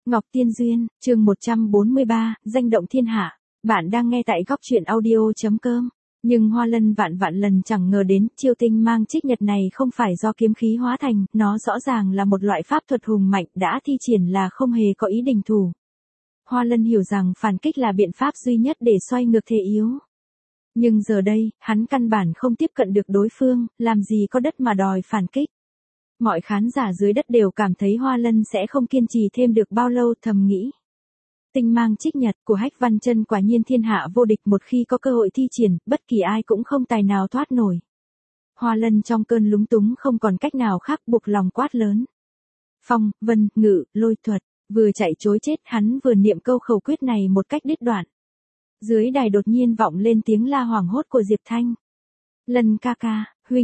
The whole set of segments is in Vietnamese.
Ngọc Tiên Duyên, chương 143, danh động thiên hạ. Bạn đang nghe tại góc truyện audio.com. Nhưng Hoa Lân vạn vạn lần chẳng ngờ đến, chiêu tinh mang trích nhật này không phải do kiếm khí hóa thành, nó rõ ràng là một loại pháp thuật hùng mạnh đã thi triển là không hề có ý định thủ. Hoa Lân hiểu rằng phản kích là biện pháp duy nhất để xoay ngược thế yếu. Nhưng giờ đây, hắn căn bản không tiếp cận được đối phương, làm gì có đất mà đòi phản kích. Mọi khán giả dưới đất đều cảm thấy Hoa Lân sẽ không kiên trì thêm được bao lâu, thầm nghĩ. Tinh mang trích nhật của Hách Văn Chân quả nhiên thiên hạ vô địch, một khi có cơ hội thi triển, bất kỳ ai cũng không tài nào thoát nổi. Hoa Lân trong cơn lúng túng không còn cách nào khác, buộc lòng quát lớn. Phong, vân, ngự, lôi thuật, vừa chạy trối chết, hắn vừa niệm câu khẩu quyết này một cách đứt đoạn. Dưới đài đột nhiên vọng lên tiếng la hoảng hốt của Diệp Thanh. Lân ca ca,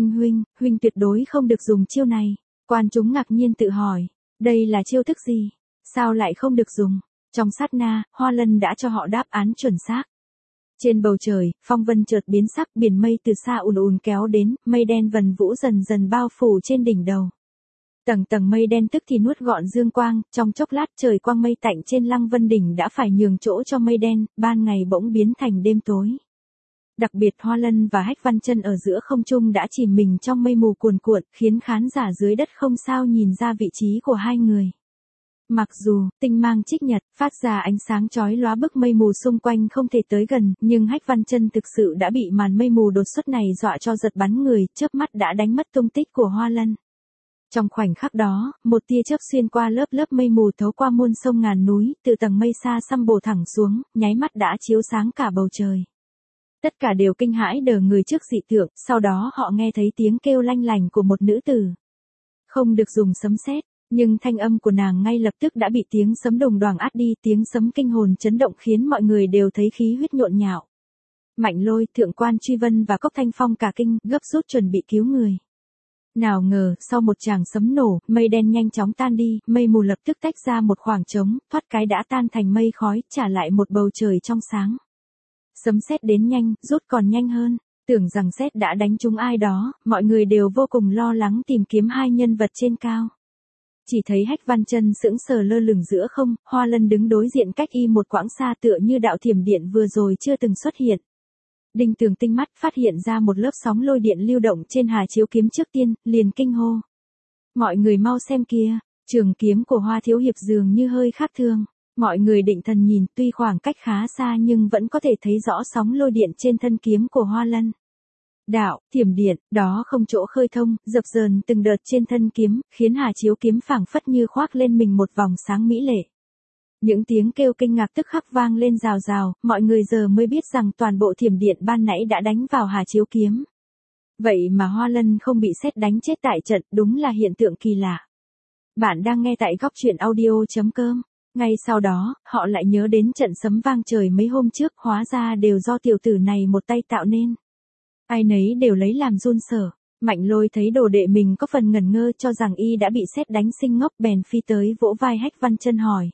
huynh tuyệt đối không được dùng chiêu này. Quan chúng ngạc nhiên tự hỏi, đây là chiêu thức gì? Sao lại không được dùng? Trong sát na, Hoa Lân đã cho họ đáp án chuẩn xác. Trên bầu trời, phong vân chợt biến sắc, biển mây từ xa ùn ùn kéo đến, mây đen vần vũ dần dần bao phủ trên đỉnh đầu. Tầng tầng mây đen tức thì nuốt gọn dương quang, trong chốc lát trời quang mây tạnh trên Lăng Vân đỉnh đã phải nhường chỗ cho mây đen, ban ngày bỗng biến thành đêm tối. Đặc biệt Hoa Lân và Hách Văn Chân ở giữa không trung đã chìm mình trong mây mù cuồn cuộn, khiến khán giả dưới đất không sao nhìn ra vị trí của hai người. Mặc dù tinh mang trích nhật phát ra ánh sáng chói lóa, bức mây mù xung quanh không thể tới gần, nhưng Hách Văn Chân thực sự đã bị màn mây mù đột xuất này dọa cho giật bắn người, chớp mắt đã đánh mất tung tích của Hoa Lân. Trong khoảnh khắc đó, một tia chớp xuyên qua lớp lớp mây mù thấu qua muôn sông ngàn núi, từ tầng mây xa xăm bổ thẳng xuống, nháy mắt đã chiếu sáng cả bầu trời. Tất cả đều kinh hãi đờ người trước dị tượng, sau đó họ nghe thấy tiếng kêu lanh lành của một nữ tử. Không được dùng sấm sét, nhưng thanh âm của nàng ngay lập tức đã bị tiếng sấm đồng đoàng át đi, tiếng sấm kinh hồn chấn động khiến mọi người đều thấy khí huyết nhộn nhạo. Mạnh Lôi, Thượng Quan Truy Vân và Cốc Thanh Phong cả kinh, gấp rút chuẩn bị cứu người. Nào ngờ, sau một tràng sấm nổ, mây đen nhanh chóng tan đi, mây mù lập tức tách ra một khoảng trống, thoát cái đã tan thành mây khói, trả lại một bầu trời trong sáng. Sấm sét đến nhanh, rút còn nhanh hơn, tưởng rằng sét đã đánh trúng ai đó, mọi người đều vô cùng lo lắng tìm kiếm hai nhân vật trên cao. Chỉ thấy Hách Văn Chân sững sờ lơ lửng giữa không, Hoa Lân đứng đối diện cách y một quãng xa, tựa như đạo thiểm điện vừa rồi chưa từng xuất hiện. Đinh Tường tinh mắt phát hiện ra một lớp sóng lôi điện lưu động trên Hà Chiếu kiếm trước tiên, liền kinh hô. Mọi người mau xem kìa, trường kiếm của Hoa thiếu hiệp dường như hơi khác thường. Mọi người định thần nhìn, tuy khoảng cách khá xa nhưng vẫn có thể thấy rõ sóng lôi điện trên thân kiếm của Hoa Lân. Đạo, thiểm điện, đó không chỗ khơi thông, dập dờn từng đợt trên thân kiếm, khiến Hà Chiếu kiếm phảng phất như khoác lên mình một vòng sáng mỹ lệ. Những tiếng kêu kinh ngạc tức khắc vang lên rào rào, mọi người giờ mới biết rằng toàn bộ thiểm điện ban nãy đã đánh vào Hà Chiếu kiếm. Vậy mà Hoa Lân không bị sét đánh chết tại trận, đúng là hiện tượng kỳ lạ. Bạn đang nghe tại góc truyện audio.com. Ngay sau đó, họ lại nhớ đến trận sấm vang trời mấy hôm trước, hóa ra đều do tiểu tử này một tay tạo nên. Ai nấy đều lấy làm run sợ. Mạnh Lôi thấy đồ đệ mình có phần ngẩn ngơ, cho rằng y đã bị sét đánh sinh ngốc, bèn phi tới vỗ vai Hách Văn Chân hỏi.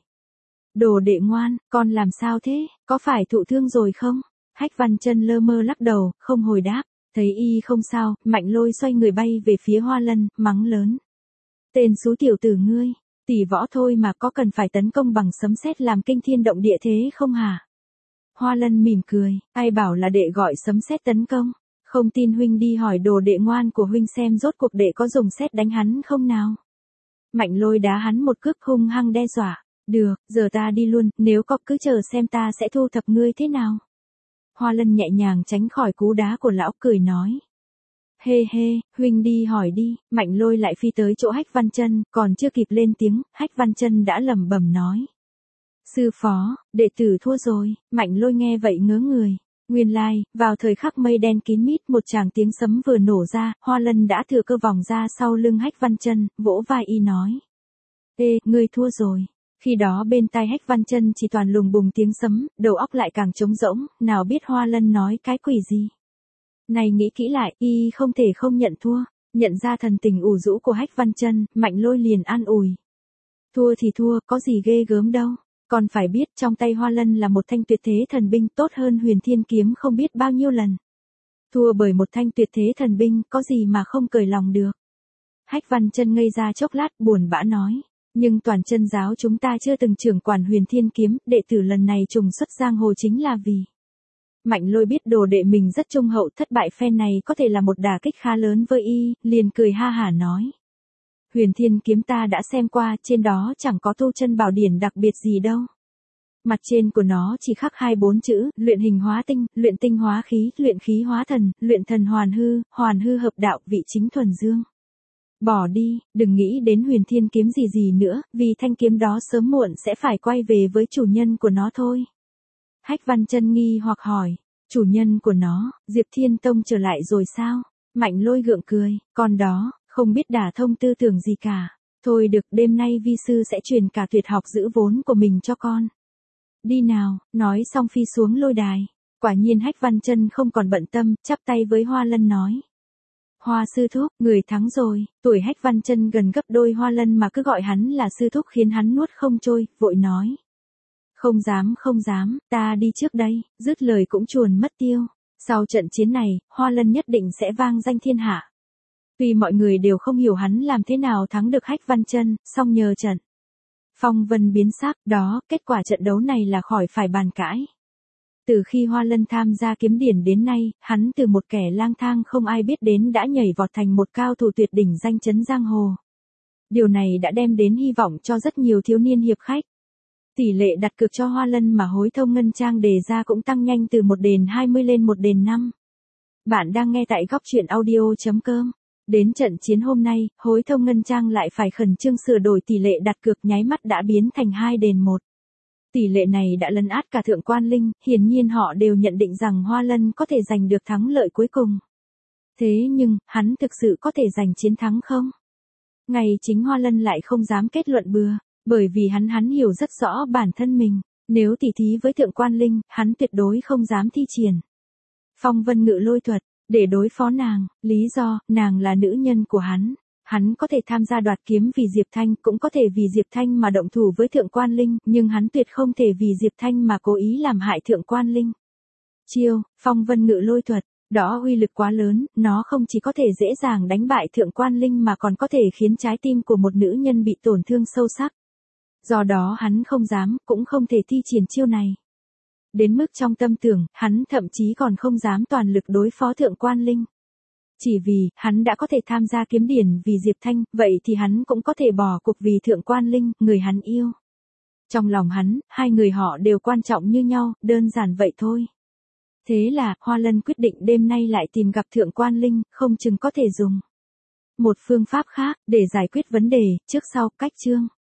Đồ đệ ngoan, con làm sao thế, có phải thụ thương rồi không? Hách Văn Chân lơ mơ lắc đầu, không hồi đáp. Thấy y không sao, Mạnh Lôi xoay người bay về phía Hoa Lân, mắng lớn. Tên xú tiểu tử ngươi, tỷ võ thôi mà có cần phải tấn công bằng sấm sét làm kinh thiên động địa thế không hả? Hoa Lân mỉm cười, ai bảo là đệ gọi sấm sét tấn công? Không tin huynh đi hỏi đồ đệ ngoan của huynh xem rốt cuộc đệ có dùng sét đánh hắn không nào? Mạnh Lôi đá hắn một cước hung hăng đe dọa. Được, giờ ta đi luôn, nếu có cứ chờ xem ta sẽ thu thập ngươi thế nào. Hoa Lân nhẹ nhàng tránh khỏi cú đá của lão, cười nói. Hê hê, huynh đi hỏi đi. Mạnh Lôi lại phi tới chỗ Hách Văn Chân, còn chưa kịp lên tiếng, Hách Văn Chân đã lẩm bẩm nói. Sư phó, đệ tử thua rồi. Mạnh Lôi nghe vậy ngớ người. Nguyên lai, vào thời khắc mây đen kín mít, một tràng tiếng sấm vừa nổ ra, Hoa Lân đã thừa cơ vòng ra sau lưng Hách Văn Chân, vỗ vai y nói. Ê, ngươi thua rồi. Khi đó bên tai Hách Văn Chân chỉ toàn lùng bùng tiếng sấm, đầu óc lại càng trống rỗng, nào biết Hoa Lân nói cái quỷ gì. Này nghĩ kỹ lại, y không thể không nhận thua, nhận ra thần tình ủ rũ của Hách Văn Chân, Mạnh Lôi liền an ủi. Thua thì thua, có gì ghê gớm đâu, còn phải biết trong tay Hoa Lân là một thanh tuyệt thế thần binh tốt hơn Huyền Thiên kiếm không biết bao nhiêu lần. Thua bởi một thanh tuyệt thế thần binh, có gì mà không cởi lòng được. Hách Văn Chân ngây ra chốc lát, buồn bã nói. Nhưng toàn chân giáo chúng ta chưa từng trưởng quản Huyền Thiên Kiếm, đệ tử lần này trùng xuất giang hồ chính là vì. Mạnh Lôi biết đồ đệ mình rất trung hậu, thất bại phen này có thể là một đả kích khá lớn với y, liền cười ha hả nói. Huyền Thiên Kiếm ta đã xem qua, trên đó chẳng có tu chân bảo điển đặc biệt gì đâu. Mặt trên của nó chỉ khắc 24 chữ, luyện hình hóa tinh, luyện tinh hóa khí, luyện khí hóa thần, luyện thần hoàn hư hợp đạo, vị chính thuần dương. Bỏ đi, đừng nghĩ đến Huyền Thiên Kiếm gì nữa, vì thanh kiếm đó sớm muộn sẽ phải quay về với chủ nhân của nó thôi. Hách Văn Chân nghi hoặc hỏi, chủ nhân của nó, Diệp Thiên Tông trở lại rồi sao? Mạnh Lôi gượng cười, con đó, không biết đả thông tư tưởng gì cả. Thôi được, đêm nay vi sư sẽ truyền cả tuyệt học giữ vốn của mình cho con. Đi nào, nói xong phi xuống lôi đài. Quả nhiên Hách Văn Chân không còn bận tâm, chắp tay với Hoa Lân nói. Hoa sư thúc, người thắng rồi, tuổi Hách Văn Chân gần gấp đôi Hoa Lân mà cứ gọi hắn là sư thúc khiến hắn nuốt không trôi, vội nói. Không dám, ta đi trước đây, dứt lời cũng chuồn mất tiêu. Sau trận chiến này, Hoa Lân nhất định sẽ vang danh thiên hạ. Tuy mọi người đều không hiểu hắn làm thế nào thắng được Hách Văn Chân, song nhờ trận phong vân biến sắc, đó, kết quả trận đấu này là khỏi phải bàn cãi. Từ khi Hoa Lân tham gia kiếm điển đến nay, hắn từ một kẻ lang thang không ai biết đến đã nhảy vọt thành một cao thủ tuyệt đỉnh danh chấn giang hồ. Điều này đã đem đến hy vọng cho rất nhiều thiếu niên hiệp khách. Tỷ lệ đặt cược cho Hoa Lân mà Hối Thông Ngân Trang đề ra cũng tăng nhanh từ 1:20 lên 1:5. Bạn đang nghe tại góc truyện audio.com. Đến trận chiến hôm nay, Hối Thông Ngân Trang lại phải khẩn trương sửa đổi tỷ lệ đặt cược, nháy mắt đã biến thành 2:1. Tỷ lệ này đã lấn át cả Thượng Quan Linh, hiển nhiên họ đều nhận định rằng Hoa Lân có thể giành được thắng lợi cuối cùng. Thế nhưng, hắn thực sự có thể giành chiến thắng không? Ngay chính Hoa Lân lại không dám kết luận bừa, bởi vì hắn hiểu rất rõ bản thân mình, nếu tỉ thí với Thượng Quan Linh, hắn tuyệt đối không dám thi triển Phong Vân Ngự Lôi thuật để đối phó nàng, lý do, nàng là nữ nhân của hắn. Hắn có thể tham gia đoạt kiếm vì Diệp Thanh, cũng có thể vì Diệp Thanh mà động thủ với Thượng Quan Linh, nhưng hắn tuyệt không thể vì Diệp Thanh mà cố ý làm hại Thượng Quan Linh. Chiêu, Phong Vân Ngự Lôi thuật, đó uy lực quá lớn, nó không chỉ có thể dễ dàng đánh bại Thượng Quan Linh mà còn có thể khiến trái tim của một nữ nhân bị tổn thương sâu sắc. Do đó hắn không dám, cũng không thể thi triển chiêu này. Đến mức trong tâm tưởng, hắn thậm chí còn không dám toàn lực đối phó Thượng Quan Linh. Chỉ vì, hắn đã có thể tham gia kiếm điển vì Diệp Thanh, vậy thì hắn cũng có thể bỏ cuộc vì Thượng Quan Linh, người hắn yêu. Trong lòng hắn, hai người họ đều quan trọng như nhau, đơn giản vậy thôi. Thế là, Hoa Lân quyết định đêm nay lại tìm gặp Thượng Quan Linh, không chừng có thể dùng một phương pháp khác, để giải quyết vấn đề, trước sau, cách chương.